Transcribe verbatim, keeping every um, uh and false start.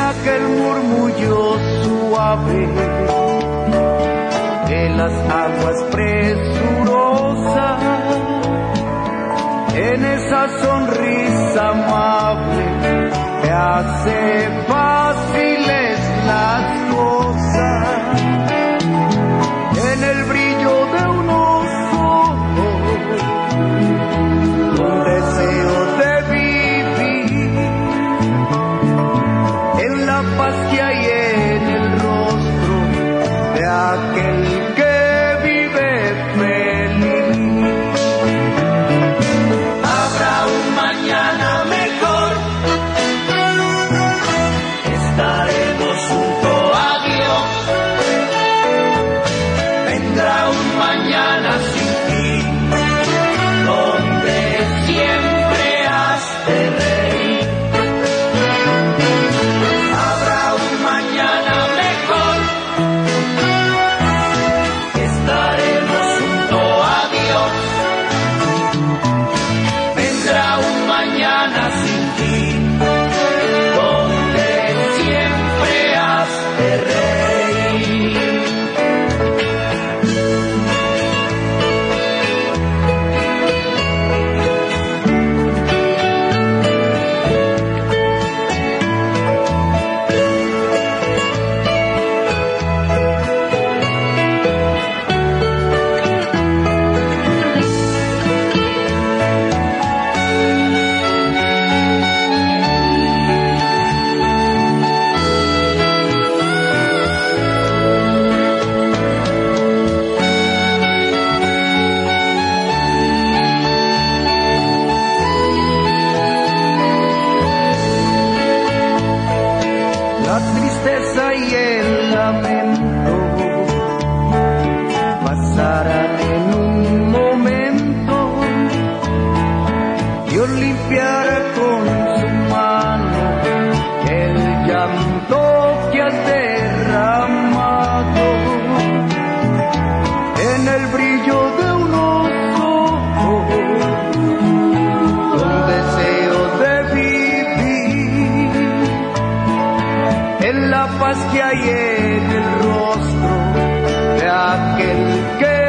aquel murmullo suave de las aguas presurosas, en esa sonrisa amable que hace fáciles las cosas, en el brillo de unos ojos, un deseo de vivir, en la paz que hay en el rostro de aquel que vive feliz. Habrá un mañana mejor, estaremos junto a Dios. Vendrá un mañana sin fin, donde siempre has de reír. Habrá un mañana mejor, estaremos junto a Dios. Vendrá un mañana sin fin, donde siempre has de reír. La tristeza y el lamento pasarán en un momento. Dios limpiará con su mano el llanto que has derramado, en el brillo de unos ojos, un deseo de vivir, en la paz que hay en el rostro de aquel que